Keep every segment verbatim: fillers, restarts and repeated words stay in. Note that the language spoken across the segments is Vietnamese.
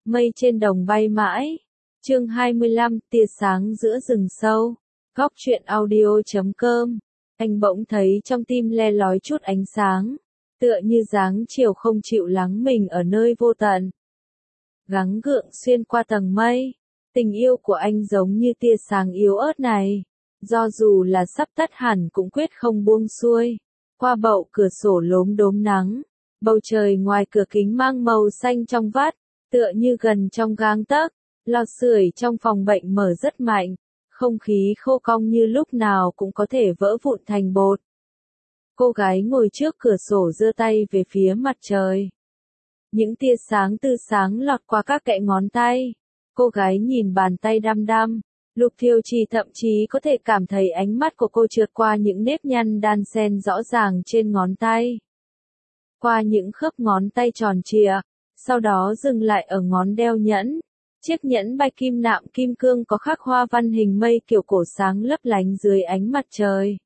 Mây trên đồng bay mãi. Chương hai mươi lăm, tia sáng giữa rừng sâu. Góc truyện audio chấm com. Anh bỗng thấy trong tim le lói chút ánh sáng, tựa như dáng chiều không chịu lắng mình ở nơi vô tận. Gắng gượng xuyên qua tầng mây, tình yêu của anh giống như tia sáng yếu ớt này, do dù là sắp tắt hẳn cũng quyết không buông xuôi. Qua bậu cửa sổ lốm đốm nắng, bầu trời ngoài cửa kính mang màu xanh trong vắt, tựa như gần trong gang tấc. Lò sưởi trong phòng bệnh mở rất mạnh, không khí khô cong như lúc nào cũng có thể vỡ vụn thành bột. Cô gái ngồi trước cửa sổ giơ tay về phía mặt trời. Những tia sáng tươi sáng lọt qua các kẽ ngón tay. Cô gái nhìn bàn tay đăm đăm. Lục Thiều Trì thậm chí có thể cảm thấy ánh mắt của cô trượt qua những nếp nhăn đan xen rõ ràng trên ngón tay. Qua những khớp ngón tay tròn trịa, sau đó dừng lại ở ngón đeo nhẫn. Chiếc nhẫn bạch kim nạm kim cương có khắc hoa văn hình mây kiểu cổ sáng lấp lánh dưới ánh mặt trời.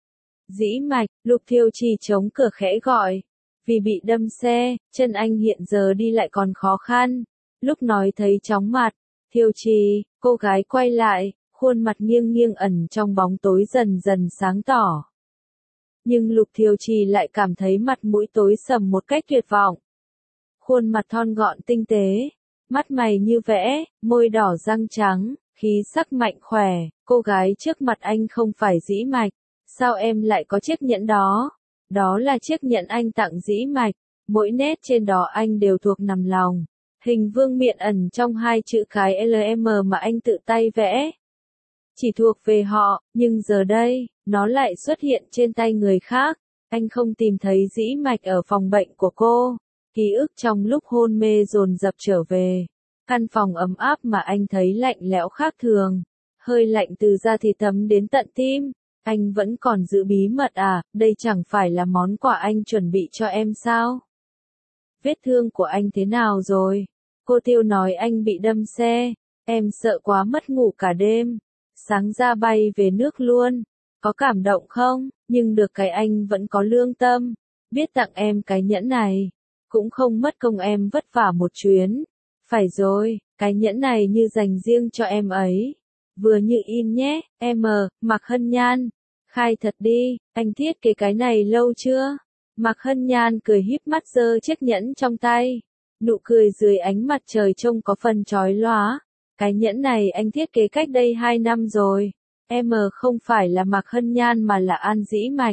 Dĩ mạch, Lục Thiều Trì chống cửa khẽ gọi. Vì bị đâm xe, chân anh hiện giờ đi lại còn khó khăn. Lúc nói thấy chóng mặt, Thiều Trì, cô gái quay lại, khuôn mặt nghiêng nghiêng ẩn trong bóng tối dần dần sáng tỏ. Nhưng Lục Thiều Trì lại cảm thấy mặt mũi tối sầm một cách tuyệt vọng. Khuôn mặt thon gọn tinh tế, mắt mày như vẽ, môi đỏ răng trắng, khí sắc mạnh khỏe. Cô gái trước mặt anh không phải Dĩ Mạch. Sao em lại có chiếc nhẫn đó? Đó là chiếc nhẫn anh tặng Dĩ Mạch. Mỗi nét trên đó anh đều thuộc nằm lòng. Hình vương miện ẩn trong hai chữ cái L M mà anh tự tay vẽ. Chỉ thuộc về họ, nhưng giờ đây, nó lại xuất hiện trên tay người khác. Anh không tìm thấy Dĩ Mạch ở phòng bệnh của cô. Ký ức trong lúc hôn mê dồn dập trở về. Căn phòng ấm áp mà anh thấy lạnh lẽo khác thường. Hơi lạnh từ da thịt thấm đến tận tim. Anh vẫn còn giữ bí mật à, đây chẳng phải là món quà anh chuẩn bị cho em sao? Vết thương của anh thế nào rồi? Cô Tiêu nói anh bị đâm xe. Em sợ quá mất ngủ cả đêm. Sáng ra bay về nước luôn. Có cảm động không? Nhưng được cái anh vẫn có lương tâm. Biết tặng em cái nhẫn này. Cũng không mất công em vất vả một chuyến. Phải rồi, cái nhẫn này như dành riêng cho em ấy. Vừa như in nhé, em, Mạc Hân Nhan. Khai thật đi, anh thiết kế cái này lâu chưa? Mạc Hân Nhan cười híp mắt giơ chiếc nhẫn trong tay. Nụ cười dưới ánh mặt trời trông có phần chói lóa. Cái nhẫn này anh thiết kế cách đây hai năm rồi. Em không phải là Mạc Hân Nhan mà là An Dĩ Mạch.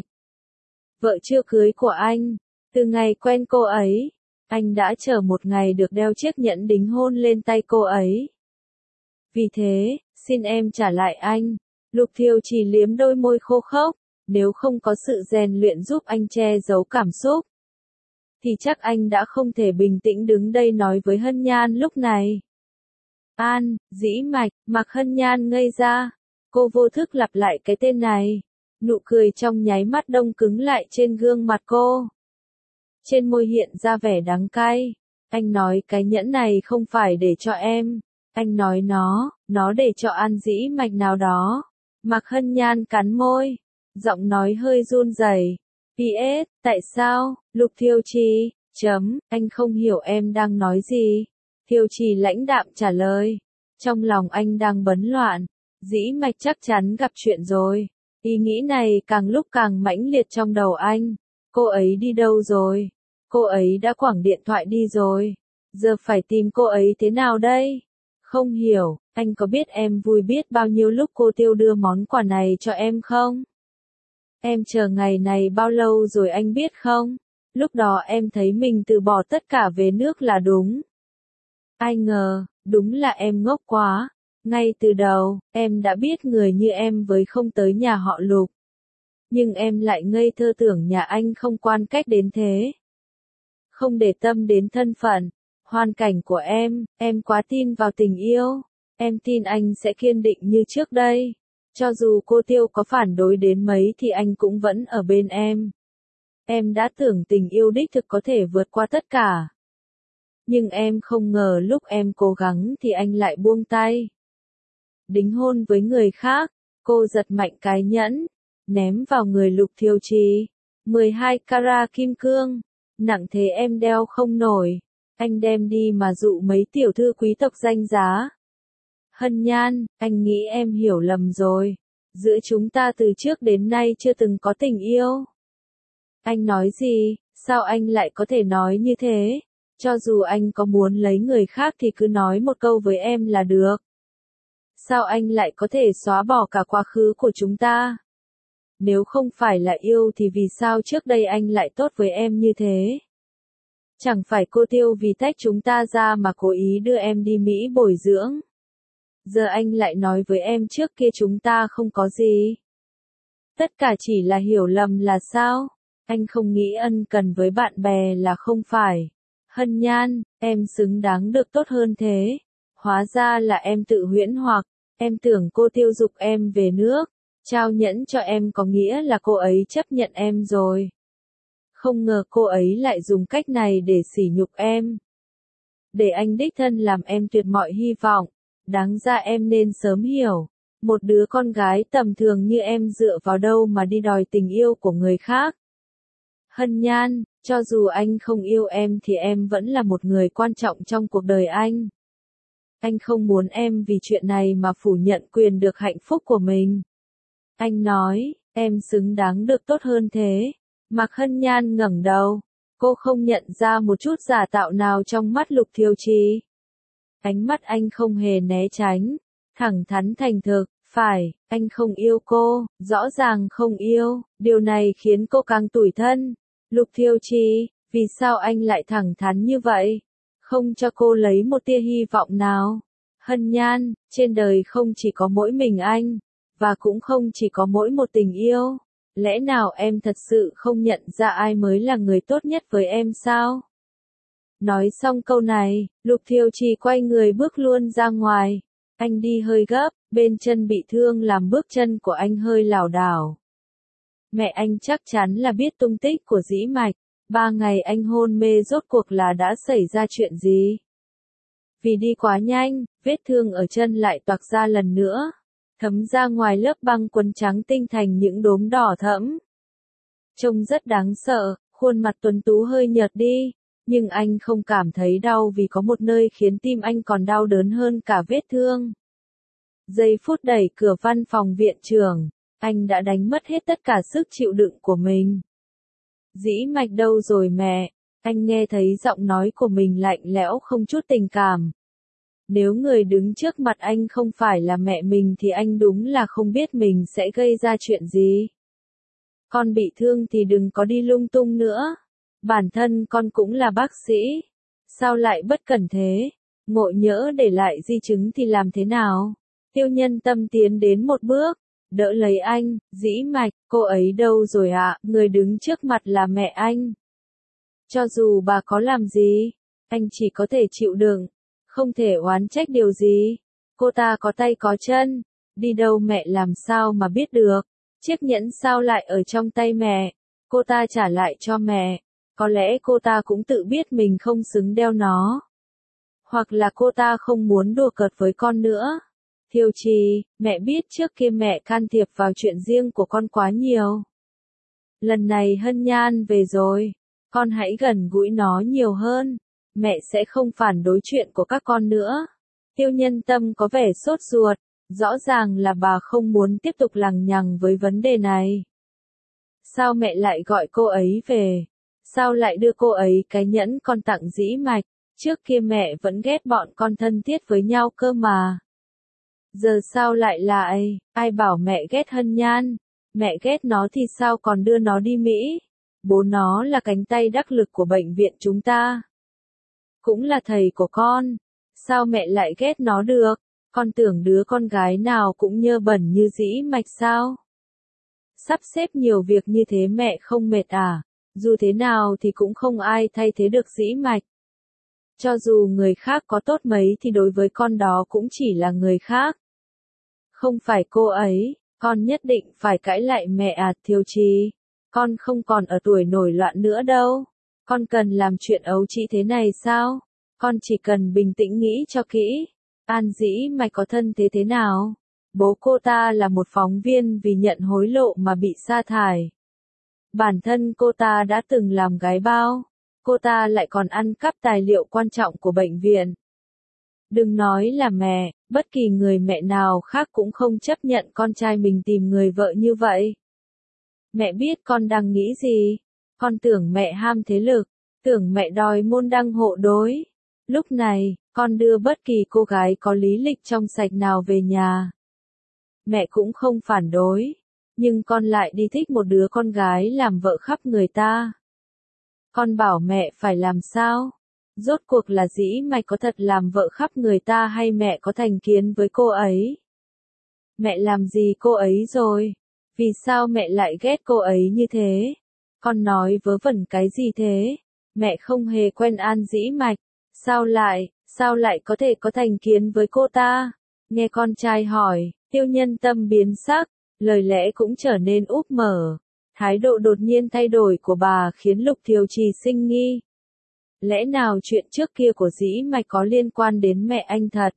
Vợ chưa cưới của anh. Từ ngày quen cô ấy, anh đã chờ một ngày được đeo chiếc nhẫn đính hôn lên tay cô ấy. Vì thế, xin em trả lại anh. Lục Thiều Trì liếm đôi môi khô khốc. Nếu không có sự rèn luyện giúp anh che giấu cảm xúc, thì chắc anh đã không thể bình tĩnh đứng đây nói với Hân Nhan lúc này. An, Dĩ Mạch, Mạc Hân Nhan ngây ra. Cô vô thức lặp lại cái tên này. Nụ cười trong nháy mắt đông cứng lại trên gương mặt cô. Trên môi hiện ra vẻ đắng cay. Anh nói cái nhẫn này không phải để cho em. Anh nói nó, nó để cho An Dĩ Mạch nào đó. Mạc Hân Nhan cắn môi. Giọng nói hơi run rẩy. pê ét, tại sao? Lục Thiều Trì, chấm, anh không hiểu em đang nói gì. Thiều Trì lãnh đạm trả lời. Trong lòng anh đang bấn loạn. Dĩ Mạch chắc chắn gặp chuyện rồi. Ý nghĩ này càng lúc càng mãnh liệt trong đầu anh. Cô ấy đi đâu rồi? Cô ấy đã quẳng điện thoại đi rồi. Giờ phải tìm cô ấy thế nào đây? Không hiểu, anh có biết em vui biết bao nhiêu lúc cô Tiêu đưa món quà này cho em không? Em chờ ngày này bao lâu rồi anh biết không? Lúc đó em thấy mình từ bỏ tất cả về nước là đúng. Ai ngờ, đúng là em ngốc quá. Ngay từ đầu, em đã biết người như em với không tới nhà họ Lục. Nhưng em lại ngây thơ tưởng nhà anh không quan cách đến thế. Không để tâm đến thân phận, hoàn cảnh của em, em quá tin vào tình yêu. Em tin anh sẽ kiên định như trước đây. Cho dù cô Tiêu có phản đối đến mấy thì anh cũng vẫn ở bên em. Em đã tưởng tình yêu đích thực có thể vượt qua tất cả. Nhưng em không ngờ lúc em cố gắng thì anh lại buông tay. Đính hôn với người khác, cô giật mạnh cái nhẫn, ném vào người Lục Thiều Trì. mười hai carat kim cương, nặng thế em đeo không nổi. Anh đem đi mà dụ mấy tiểu thư quý tộc danh giá. Hân Nhan, anh nghĩ em hiểu lầm rồi. Giữa chúng ta từ trước đến nay chưa từng có tình yêu. Anh nói gì, sao anh lại có thể nói như thế? Cho dù anh có muốn lấy người khác thì cứ nói một câu với em là được. Sao anh lại có thể xóa bỏ cả quá khứ của chúng ta? Nếu không phải là yêu thì vì sao trước đây anh lại tốt với em như thế? Chẳng phải cô Tiêu vì tách chúng ta ra mà cố ý đưa em đi Mỹ bồi dưỡng. Giờ anh lại nói với em trước kia chúng ta không có gì. Tất cả chỉ là hiểu lầm là sao? Anh không nghĩ ân cần với bạn bè là không phải. Hân Nhan, em xứng đáng được tốt hơn thế. Hóa ra là em tự huyễn hoặc, em tưởng cô Tiêu giục em về nước, trao nhẫn cho em có nghĩa là cô ấy chấp nhận em rồi. Không ngờ cô ấy lại dùng cách này để sỉ nhục em. Để anh đích thân làm em tuyệt mọi hy vọng. Đáng ra em nên sớm hiểu. Một đứa con gái tầm thường như em dựa vào đâu mà đi đòi tình yêu của người khác. Hân Nhan, cho dù anh không yêu em thì em vẫn là một người quan trọng trong cuộc đời anh. Anh không muốn em vì chuyện này mà phủ nhận quyền được hạnh phúc của mình. Anh nói, em xứng đáng được tốt hơn thế. Mạc Hân Nhan ngẩng đầu. Cô không nhận ra một chút giả tạo nào trong mắt Lục Thiều Trì. Ánh mắt anh không hề né tránh. Thẳng thắn thành thực, phải, anh không yêu cô, rõ ràng không yêu. Điều này khiến cô càng tủi thân. Lục Thiều Trì, vì sao anh lại thẳng thắn như vậy? Không cho cô lấy một tia hy vọng nào. Hân Nhan, trên đời không chỉ có mỗi mình anh, và cũng không chỉ có mỗi một tình yêu. Lẽ nào em thật sự không nhận ra ai mới là người tốt nhất với em sao? Nói xong câu này, Lục Thiều Trì quay người bước luôn ra ngoài. Anh đi hơi gấp, bên chân bị thương làm bước chân của anh hơi lảo đảo. Mẹ anh chắc chắn là biết tung tích của Dĩ Mạch. Ba ngày anh hôn mê rốt cuộc là đã xảy ra chuyện gì? Vì đi quá nhanh, vết thương ở chân lại toạc ra lần nữa. Thấm ra ngoài lớp băng quấn trắng tinh thành những đốm đỏ thẫm. Trông rất đáng sợ, khuôn mặt tuấn tú hơi nhợt đi. Nhưng anh không cảm thấy đau vì có một nơi khiến tim anh còn đau đớn hơn cả vết thương. Giây phút đẩy cửa văn phòng viện trưởng, anh đã đánh mất hết tất cả sức chịu đựng của mình. Dĩ Mạch đâu rồi mẹ? Anh nghe thấy giọng nói của mình lạnh lẽo không chút tình cảm. Nếu người đứng trước mặt anh không phải là mẹ mình thì anh đúng là không biết mình sẽ gây ra chuyện gì. Con bị thương thì đừng có đi lung tung nữa. Bản thân con cũng là bác sĩ. Sao lại bất cẩn thế? Ngộ nhỡ để lại di chứng thì làm thế nào? Tiêu Nhân Tâm tiến đến một bước, đỡ lấy anh. Dĩ Mạch, cô ấy đâu rồi ạ? À? Người đứng trước mặt là mẹ anh. Cho dù bà có làm gì, anh chỉ có thể chịu đựng, không thể oán trách điều gì. Cô ta có tay có chân, đi đâu mẹ làm sao mà biết được. Chiếc nhẫn sao lại ở trong tay mẹ? Cô ta trả lại cho mẹ. Có lẽ cô ta cũng tự biết mình không xứng đeo nó. Hoặc là cô ta không muốn đùa cợt với con nữa. Thiều Trì, mẹ biết trước kia mẹ can thiệp vào chuyện riêng của con quá nhiều. Lần này Hân Nhan về rồi, con hãy gần gũi nó nhiều hơn. Mẹ sẽ không phản đối chuyện của các con nữa. Tiêu Nhân Tâm có vẻ sốt ruột, rõ ràng là bà không muốn tiếp tục lằng nhằng với vấn đề này. Sao mẹ lại gọi cô ấy về? Sao lại đưa cô ấy cái nhẫn con tặng Dĩ Mạch? Trước kia mẹ vẫn ghét bọn con thân thiết với nhau cơ mà. Giờ sao lại lại, ai bảo mẹ ghét Hân Nhan? Mẹ ghét nó thì sao còn đưa nó đi Mỹ? Bố nó là cánh tay đắc lực của bệnh viện chúng ta. Cũng là thầy của con. Sao mẹ lại ghét nó được? Con tưởng đứa con gái nào cũng nhơ bẩn như Dĩ Mạch sao? Sắp xếp nhiều việc như thế mẹ không mệt à? Dù thế nào thì cũng không ai thay thế được Dĩ Mạch. Cho dù người khác có tốt mấy thì đối với con đó cũng chỉ là người khác. Không phải cô ấy, con nhất định phải cãi lại mẹ à Thiều Trì. Con không còn ở tuổi nổi loạn nữa đâu. Con cần làm chuyện ấu trĩ thế này sao? Con chỉ cần bình tĩnh nghĩ cho kỹ. An Dĩ Mạch có thân thế thế nào? Bố cô ta là một phóng viên vì nhận hối lộ mà bị sa thải. Bản thân cô ta đã từng làm gái bao. cô ta lại còn ăn cắp tài liệu quan trọng của bệnh viện. Đừng nói là mẹ, bất kỳ người mẹ nào khác cũng không chấp nhận con trai mình tìm người vợ như vậy. Mẹ biết con đang nghĩ gì. Con tưởng mẹ ham thế lực, tưởng mẹ đòi môn đăng hộ đối. Lúc này, con đưa bất kỳ cô gái có lý lịch trong sạch nào về nhà. Mẹ cũng không phản đối, nhưng con lại đi thích một đứa con gái làm vợ khắp người ta. Con bảo mẹ phải làm sao? Rốt cuộc là Dĩ Mạch có thật làm vợ khắp người ta hay mẹ có thành kiến với cô ấy? Mẹ làm gì cô ấy rồi? Vì sao mẹ lại ghét cô ấy như thế? Con nói vớ vẩn cái gì thế? Mẹ không hề quen An Dĩ Mạch. Sao lại, sao lại có thể có thành kiến với cô ta? Nghe con trai hỏi, Tiêu Nhân Tâm biến sắc, lời lẽ cũng trở nên úp mở. Thái độ đột nhiên thay đổi của bà khiến Lục Thiều Trì sinh nghi. Lẽ nào chuyện trước kia của Dĩ Mạch có liên quan đến mẹ anh thật?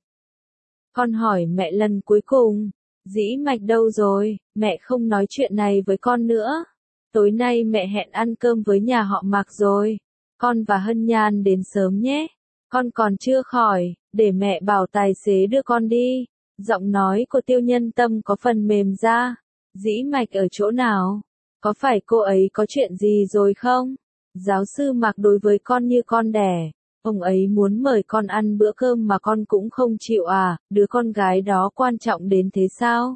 Con hỏi mẹ lần cuối cùng, Dĩ Mạch đâu rồi, mẹ không nói chuyện này với con nữa. Tối nay mẹ hẹn ăn cơm với nhà họ Mạc rồi. Con và Hân Nhan đến sớm nhé. Con còn chưa khỏi, để mẹ bảo tài xế đưa con đi. Giọng nói của Tiêu Nhân Tâm có phần mềm ra. Dĩ Mạch ở chỗ nào? Có phải cô ấy có chuyện gì rồi không? Giáo sư Mạc đối với con như con đẻ. Ông ấy muốn mời con ăn bữa cơm mà con cũng không chịu à, đứa con gái đó quan trọng đến thế sao?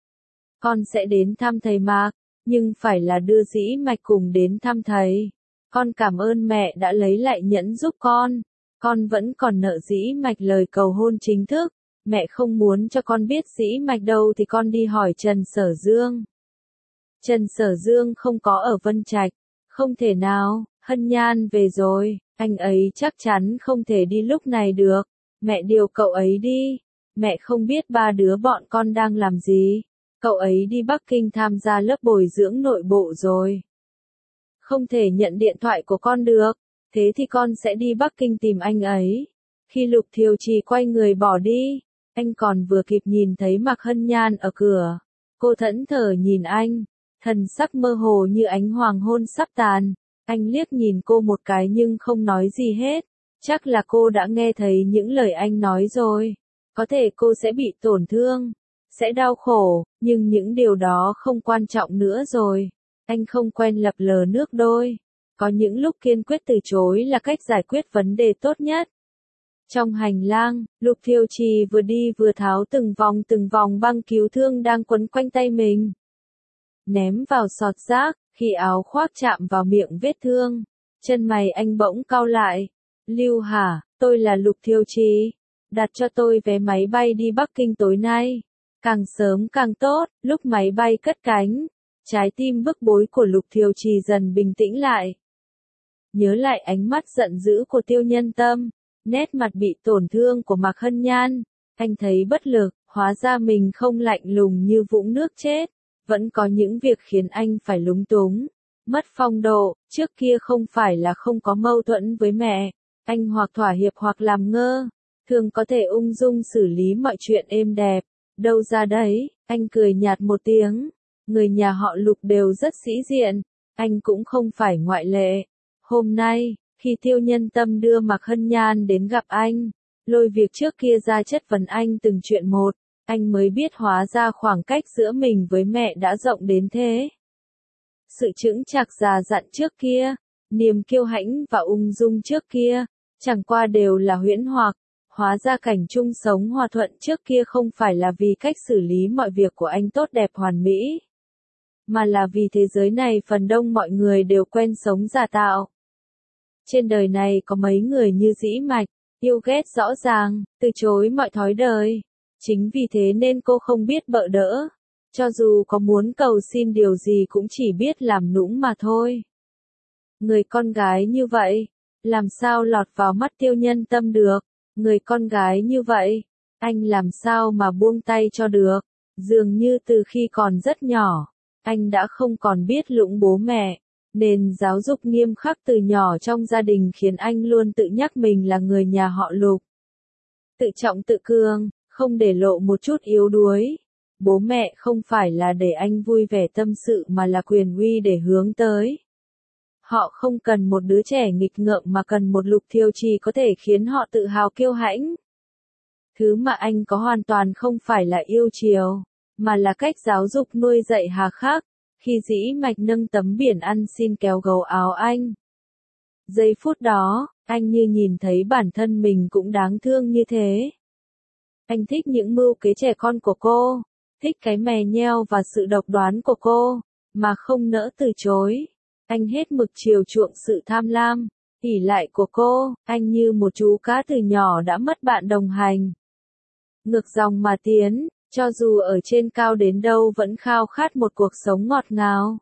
Con sẽ đến thăm thầy Mạc, nhưng phải là đưa Dĩ Mạch cùng đến thăm thầy. Con cảm ơn mẹ đã lấy lại nhẫn giúp con. Con vẫn còn nợ Dĩ Mạch lời cầu hôn chính thức. Mẹ không muốn cho con biết Dĩ Mạch đâu thì con đi hỏi Trần Sở Dương. Trần Sở Dương không có ở Vân Trạch. Không thể nào, Hân Nhan về rồi, anh ấy chắc chắn không thể đi lúc này được. Mẹ điều cậu ấy đi. Mẹ không biết ba đứa bọn con đang làm gì. Cậu ấy đi Bắc Kinh tham gia lớp bồi dưỡng nội bộ rồi. Không thể nhận điện thoại của con được. Thế thì con sẽ đi Bắc Kinh tìm anh ấy. Khi Lục Thiều Trì quay người bỏ đi, anh còn vừa kịp nhìn thấy Mạc Hân Nhan ở cửa. Cô thẫn thờ nhìn anh, thần sắc mơ hồ như ánh hoàng hôn sắp tàn. Anh liếc nhìn cô một cái nhưng không nói gì hết. Chắc là cô đã nghe thấy những lời anh nói rồi. Có thể cô sẽ bị tổn thương, sẽ đau khổ, nhưng những điều đó không quan trọng nữa rồi. Anh không quen lập lờ nước đôi. Có những lúc kiên quyết từ chối là cách giải quyết vấn đề tốt nhất. Trong hành lang, Lục Thiều Trì vừa đi vừa tháo từng vòng từng vòng băng cứu thương đang quấn quanh tay mình. Ném vào sọt rác, khi áo khoác chạm vào miệng vết thương. Chân mày anh bỗng cau lại. Lưu hả, tôi là Lục Thiều Trì. Đặt cho tôi vé máy bay đi Bắc Kinh tối nay. Càng sớm càng tốt, lúc máy bay cất cánh. Trái tim bức bối của Lục Thiều Trì dần bình tĩnh lại. Nhớ lại ánh mắt giận dữ của Tiêu Nhân Tâm, nét mặt bị tổn thương của Mạc Hân Nhan, anh thấy bất lực, hóa ra mình không lạnh lùng như vũng nước chết, vẫn có những việc khiến anh phải lúng túng, mất phong độ. Trước kia không phải là không có mâu thuẫn với mẹ, anh hoặc thỏa hiệp hoặc làm ngơ, thường có thể ung dung xử lý mọi chuyện êm đẹp, đâu ra đấy. Anh cười nhạt một tiếng, người nhà họ Lục đều rất sĩ diện, anh cũng không phải ngoại lệ. Hôm nay, khi Tiêu Nhân Tâm đưa Mạc Hân Nhan đến gặp anh, lôi việc trước kia ra chất vấn anh từng chuyện một, anh mới biết hóa ra khoảng cách giữa mình với mẹ đã rộng đến thế. Sự chững chạc già dặn trước kia, niềm kiêu hãnh và ung dung trước kia, chẳng qua đều là huyễn hoặc, hóa ra cảnh chung sống hòa thuận trước kia không phải là vì cách xử lý mọi việc của anh tốt đẹp hoàn mỹ, mà là vì thế giới này phần đông mọi người đều quen sống giả tạo. Trên đời này có mấy người như Dĩ Mạch, yêu ghét rõ ràng, từ chối mọi thói đời. Chính vì thế nên cô không biết bợ đỡ. Cho dù có muốn cầu xin điều gì cũng chỉ biết làm nũng mà thôi. Người con gái như vậy, làm sao lọt vào mắt Tiêu Nhân Tâm được? Người con gái như vậy, anh làm sao mà buông tay cho được? Dường như từ khi còn rất nhỏ, anh đã không còn biết lũng bố mẹ. Nền giáo dục nghiêm khắc từ nhỏ trong gia đình khiến anh luôn tự nhắc mình là người nhà họ Lục. Tự trọng tự cường, không để lộ một chút yếu đuối. Bố mẹ không phải là để anh vui vẻ tâm sự mà là quyền uy để hướng tới. Họ không cần một đứa trẻ nghịch ngợm mà cần một Lục Thiều Trì có thể khiến họ tự hào kiêu hãnh. Thứ mà anh có hoàn toàn không phải là yêu chiều, mà là cách giáo dục nuôi dạy hà khắc. Khi Dĩ Mạch nâng tấm biển ăn xin kéo gấu áo anh. Giây phút đó, anh như nhìn thấy bản thân mình cũng đáng thương như thế. Anh thích những mưu kế trẻ con của cô, thích cái mè nheo và sự độc đoán của cô, mà không nỡ từ chối. Anh hết mực chiều chuộng sự tham lam, ỷ lại của cô, anh như một chú cá từ nhỏ đã mất bạn đồng hành. Ngược dòng mà tiến, cho dù ở trên cao đến đâu vẫn khao khát một cuộc sống ngọt ngào.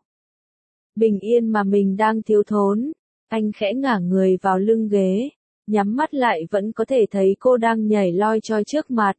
Bình yên mà mình đang thiếu thốn, anh khẽ ngả người vào lưng ghế, nhắm mắt lại vẫn có thể thấy cô đang nhảy loi choi trước mặt.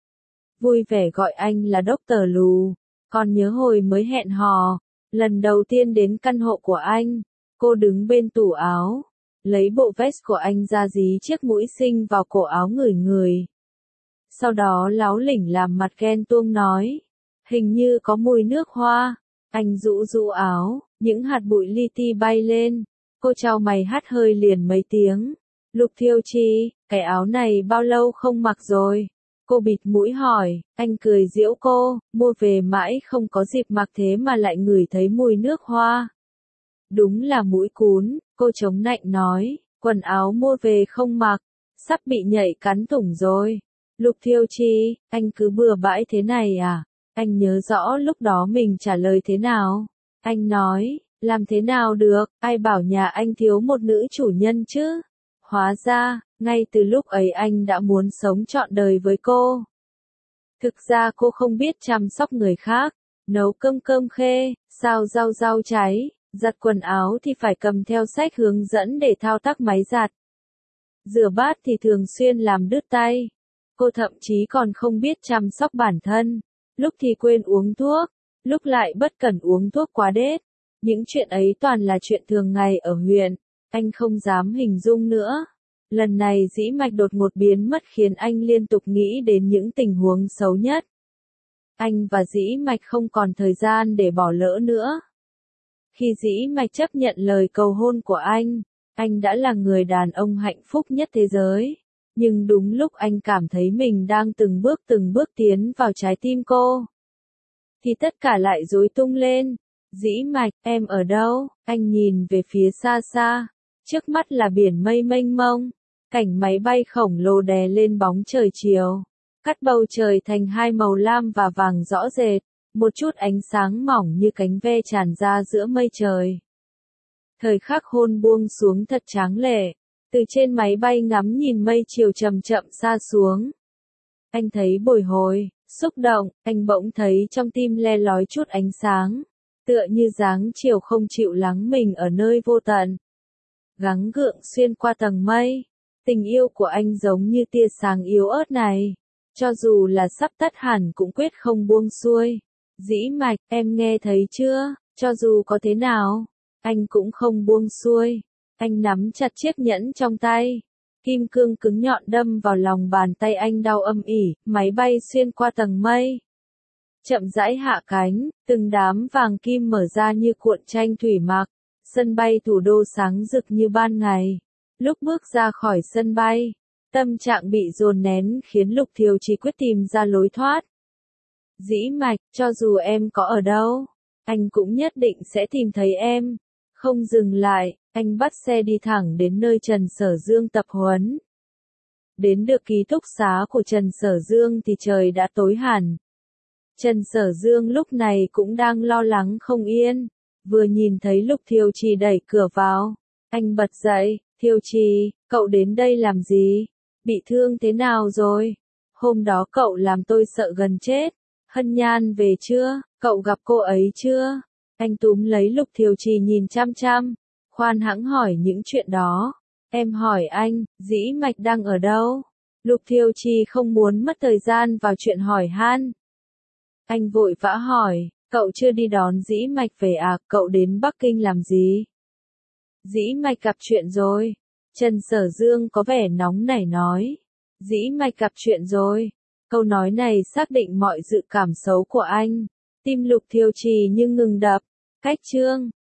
Vui vẻ gọi anh là Doctor Lù, còn nhớ hồi mới hẹn hò, lần đầu tiên đến căn hộ của anh, cô đứng bên tủ áo, lấy bộ vest của anh ra dí chiếc mũi xinh vào cổ áo ngửi ngửi. Sau đó láo lỉnh làm mặt ghen tuông nói, hình như có mùi nước hoa. Anh rũ rũ áo, những hạt bụi li ti bay lên, cô chau mày hắt hơi liền mấy tiếng. Lục Thiều Trì, cái áo này bao lâu không mặc rồi? Cô bịt mũi hỏi, anh cười giễu cô, mua về mãi không có dịp mặc thế mà lại ngửi thấy mùi nước hoa. Đúng là mũi cún, cô chống nạnh nói, quần áo mua về không mặc, sắp bị nhảy cắn thủng rồi. Lục Thiều Trì, anh cứ bừa bãi thế này à? Anh nhớ rõ lúc đó mình trả lời thế nào. Anh nói, làm thế nào được, ai bảo nhà anh thiếu một nữ chủ nhân chứ? Hóa ra, ngay từ lúc ấy anh đã muốn sống trọn đời với cô. Thực ra cô không biết chăm sóc người khác, nấu cơm cơm khê, xào rau rau cháy, giặt quần áo thì phải cầm theo sách hướng dẫn để thao tác máy giặt. Rửa bát thì thường xuyên làm đứt tay. Cô thậm chí còn không biết chăm sóc bản thân, lúc thì quên uống thuốc, lúc lại bất cẩn uống thuốc quá đết. Những chuyện ấy toàn là chuyện thường ngày ở huyện, anh không dám hình dung nữa. Lần này Dĩ Mạch đột ngột biến mất khiến anh liên tục nghĩ đến những tình huống xấu nhất. Anh và Dĩ Mạch không còn thời gian để bỏ lỡ nữa. Khi Dĩ Mạch chấp nhận lời cầu hôn của anh, anh đã là người đàn ông hạnh phúc nhất thế giới. Nhưng đúng lúc anh cảm thấy mình đang từng bước từng bước tiến vào trái tim cô, thì tất cả lại rối tung lên. Dĩ Mạch, em ở đâu? Anh nhìn về phía xa xa, trước mắt là biển mây mênh mông, cảnh máy bay khổng lồ đè lên bóng trời chiều, cắt bầu trời thành hai màu lam và vàng rõ rệt, một chút ánh sáng mỏng như cánh ve tràn ra giữa mây trời. Thời khắc hôn buông xuống thật tráng lệ. Từ trên máy bay ngắm nhìn mây chiều chậm chậm xa xuống. Anh thấy bồi hồi, xúc động, anh bỗng thấy trong tim le lói chút ánh sáng, tựa như dáng chiều không chịu lắng mình ở nơi vô tận. Gắng gượng xuyên qua tầng mây, tình yêu của anh giống như tia sáng yếu ớt này, cho dù là sắp tắt hẳn cũng quyết không buông xuôi. Dĩ Mạch, em nghe thấy chưa, cho dù có thế nào, anh cũng không buông xuôi. Anh nắm chặt chiếc nhẫn trong tay. Kim cương cứng nhọn đâm vào lòng bàn tay anh đau âm ỉ, máy bay xuyên qua tầng mây. Chậm rãi hạ cánh, từng đám vàng kim mở ra như cuộn tranh thủy mặc. Sân bay thủ đô sáng rực như ban ngày. Lúc bước ra khỏi sân bay, tâm trạng bị dồn nén khiến Lục Thiều Trì quyết tìm ra lối thoát. Dĩ Mạch, cho dù em có ở đâu, anh cũng nhất định sẽ tìm thấy em. Không dừng lại, anh bắt xe đi thẳng đến nơi Trần Sở Dương tập huấn. Đến được ký túc xá của Trần Sở Dương thì trời đã tối hẳn. Trần Sở Dương lúc này cũng đang lo lắng không yên, vừa nhìn thấy Lục Thiều Trì đẩy cửa vào, anh bật dậy, Thiều Trì, cậu đến đây làm gì? Bị thương thế nào rồi? Hôm đó cậu làm tôi sợ gần chết. Hân Nhan về chưa? Cậu gặp cô ấy chưa? Anh túm lấy Lục Thiều Trì nhìn chăm chăm, khoan hãng hỏi những chuyện đó. Em hỏi anh, Dĩ Mạch đang ở đâu? Lục Thiều Trì không muốn mất thời gian vào chuyện hỏi han. Anh vội vã hỏi, cậu chưa đi đón Dĩ Mạch về à, cậu đến Bắc Kinh làm gì? Dĩ Mạch gặp chuyện rồi. Trần Sở Dương có vẻ nóng nảy nói. Dĩ Mạch gặp chuyện rồi. Câu nói này xác định mọi dự cảm xấu của anh. Tim Lục Thiều Trì như ngừng đập. Cách chương